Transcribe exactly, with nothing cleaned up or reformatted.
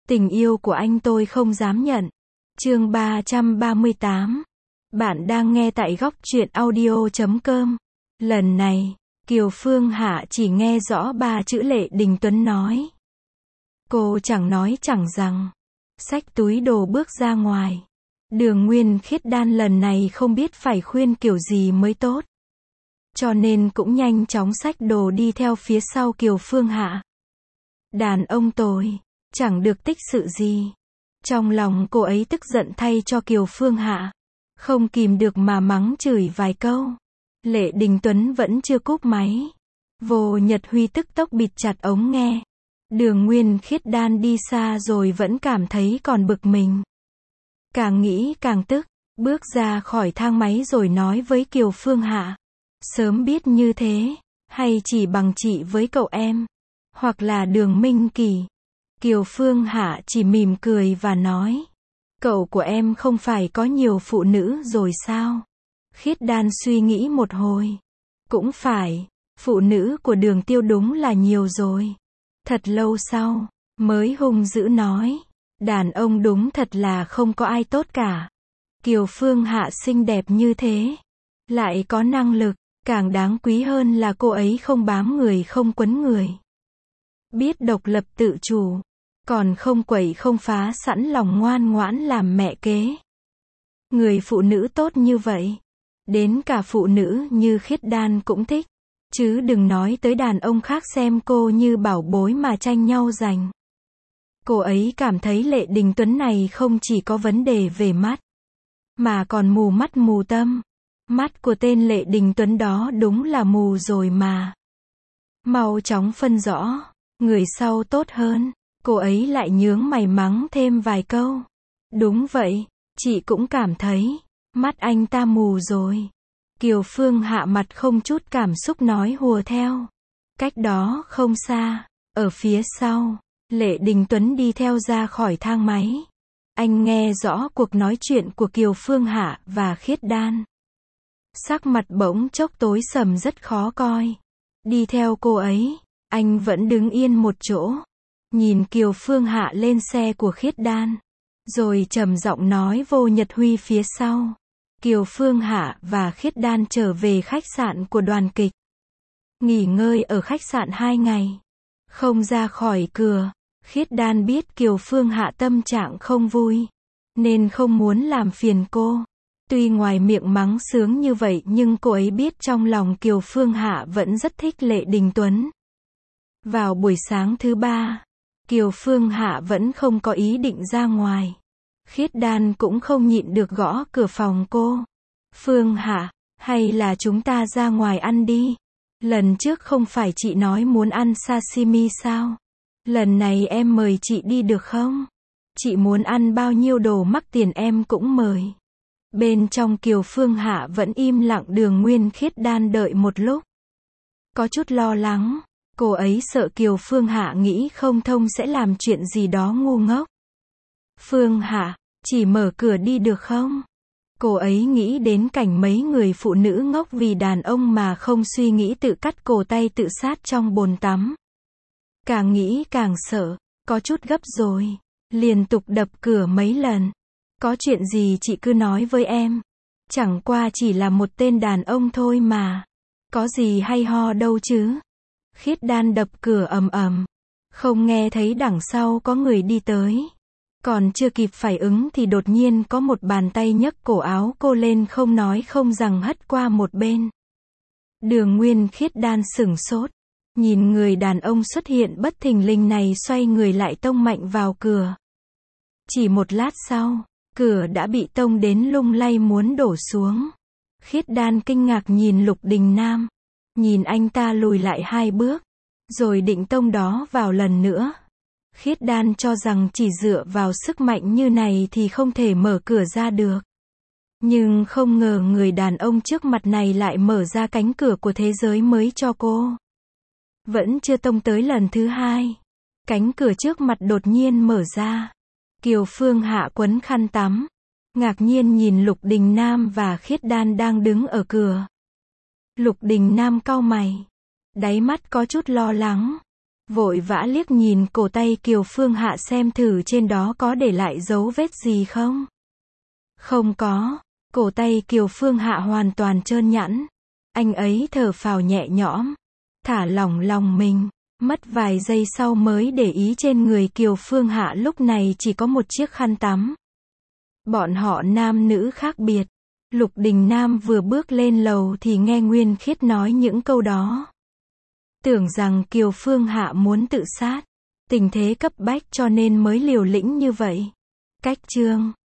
Tình yêu của anh tôi không dám nhận. Chương ba trăm ba mươi tám. Bạn đang nghe tại góc truyện audio chấm com. Lần này, Kiều Phương Hạ chỉ nghe rõ ba chữ Lệ Đình Tuấn nói. Cô chẳng nói chẳng rằng. Xách túi đồ bước ra ngoài. Đường Nguyên Khiết Đan lần này không biết phải khuyên kiểu gì mới tốt. Cho nên cũng nhanh chóng xách đồ đi theo phía sau Kiều Phương Hạ. Đàn ông tồi, chẳng được tích sự gì. Trong lòng cô ấy tức giận thay cho Kiều Phương Hạ. Không kìm được mà mắng chửi vài câu. Lệ Đình Tuấn vẫn chưa cúp máy. Vô Nhật Huy tức tốc bịt chặt ống nghe. Đường Nguyên Khiết Đan đi xa rồi vẫn cảm thấy còn bực mình. Càng nghĩ càng tức, bước ra khỏi thang máy rồi nói với Kiều Phương Hạ. Sớm biết như thế, hay chỉ bằng chị với cậu em, hoặc là Đường Minh Kỳ. Kiều Phương Hạ chỉ mỉm cười và nói. Cậu của em không phải có nhiều phụ nữ rồi sao? Khiết Đan suy nghĩ một hồi. Cũng phải, phụ nữ của Đường Tiêu đúng là nhiều rồi. Thật lâu sau, mới hung dữ nói. Đàn ông đúng thật là không có ai tốt cả. Kiều Phương Hạ xinh đẹp như thế, lại có năng lực, càng đáng quý hơn là cô ấy không bám người không quấn người. Biết độc lập tự chủ, còn không quậy không phá, sẵn lòng ngoan ngoãn làm mẹ kế. Người phụ nữ tốt như vậy, đến cả phụ nữ như Khiết Đan cũng thích. Chứ đừng nói tới đàn ông khác xem cô như bảo bối mà tranh nhau giành. Cô ấy cảm thấy Lệ Đình Tuấn này không chỉ có vấn đề về mắt, mà còn mù mắt mù tâm. Mắt của tên Lệ Đình Tuấn đó đúng là mù rồi mà. Mau chóng phân rõ, người sau tốt hơn. Cô ấy lại nhướng mày mắng thêm vài câu. Đúng vậy, chị cũng cảm thấy, mắt anh ta mù rồi. Kiều Phương Hạ mặt không chút cảm xúc nói hùa theo. Cách đó không xa, ở phía sau, Lệ Đình Tuấn đi theo ra khỏi thang máy. Anh nghe rõ cuộc nói chuyện của Kiều Phương Hạ và Khiết Đan. Sắc mặt bỗng chốc tối sầm rất khó coi. Đi theo cô ấy, anh vẫn đứng yên một chỗ. Nhìn Kiều Phương Hạ lên xe của Khiết Đan. Rồi trầm giọng nói Vô Nhật Huy phía sau. Kiều Phương Hạ và Khiết Đan trở về khách sạn của đoàn kịch. Nghỉ ngơi ở khách sạn hai ngày. Không ra khỏi cửa. Khiết Đan biết Kiều Phương Hạ tâm trạng không vui, nên không muốn làm phiền cô. Tuy ngoài miệng mắng sướng như vậy nhưng cô ấy biết trong lòng Kiều Phương Hạ vẫn rất thích Lệ Đình Tuấn. Vào buổi sáng thứ ba, Kiều Phương Hạ vẫn không có ý định ra ngoài. Khiết Đan cũng không nhịn được gõ cửa phòng cô. Phương Hạ, hay là chúng ta ra ngoài ăn đi? Lần trước không phải chị nói muốn ăn sashimi sao? Lần này em mời chị đi được không? Chị muốn ăn bao nhiêu đồ mắc tiền em cũng mời. Bên trong Kiều Phương Hạ vẫn im lặng. Đường Nguyên Khiết Đan đợi một lúc. Có chút lo lắng. Cô ấy sợ Kiều Phương Hạ nghĩ không thông sẽ làm chuyện gì đó ngu ngốc. Phương Hạ, chỉ mở cửa đi được không? Cô ấy nghĩ đến cảnh mấy người phụ nữ ngốc vì đàn ông mà không suy nghĩ tự cắt cổ tay tự sát trong bồn tắm. Càng nghĩ càng sợ, có chút gấp rồi. Liên tục đập cửa mấy lần. Có chuyện gì chị cứ nói với em. Chẳng qua chỉ là một tên đàn ông thôi mà. Có gì hay ho đâu chứ. Khiết Đan đập cửa ầm ầm. Không nghe thấy đằng sau có người đi tới. Còn chưa kịp phản ứng thì đột nhiên có một bàn tay nhấc cổ áo cô lên không nói không rằng hất qua một bên. Đường Nguyên Khiết Đan sửng sốt. Nhìn người đàn ông xuất hiện bất thình lình này xoay người lại tông mạnh vào cửa. Chỉ một lát sau, cửa đã bị tông đến lung lay muốn đổ xuống. Khiết Đan kinh ngạc nhìn Lục Đình Nam. Nhìn anh ta lùi lại hai bước, rồi định tông đó vào lần nữa. Khiết Đan cho rằng chỉ dựa vào sức mạnh như này thì không thể mở cửa ra được. Nhưng không ngờ người đàn ông trước mặt này lại mở ra cánh cửa của thế giới mới cho cô. Vẫn chưa tông tới lần thứ hai. Cánh cửa trước mặt đột nhiên mở ra. Kiều Phương Hạ quấn khăn tắm. Ngạc nhiên nhìn Lục Đình Nam và Khiết Đan đang đứng ở cửa. Lục Đình Nam cau mày. Đáy mắt có chút lo lắng. Vội vã liếc nhìn cổ tay Kiều Phương Hạ xem thử trên đó có để lại dấu vết gì không. Không có, cổ tay Kiều Phương Hạ hoàn toàn trơn nhẵn. Anh ấy thở phào nhẹ nhõm, thả lỏng lòng mình, mất vài giây sau mới để ý trên người Kiều Phương Hạ lúc này chỉ có một chiếc khăn tắm. Bọn họ nam nữ khác biệt. Lục Đình Nam vừa bước lên lầu thì nghe Nguyên Khiết nói những câu đó. Tưởng rằng Kiều Phương Hạ muốn tự sát. Tình thế cấp bách cho nên mới liều lĩnh như vậy. Cách chương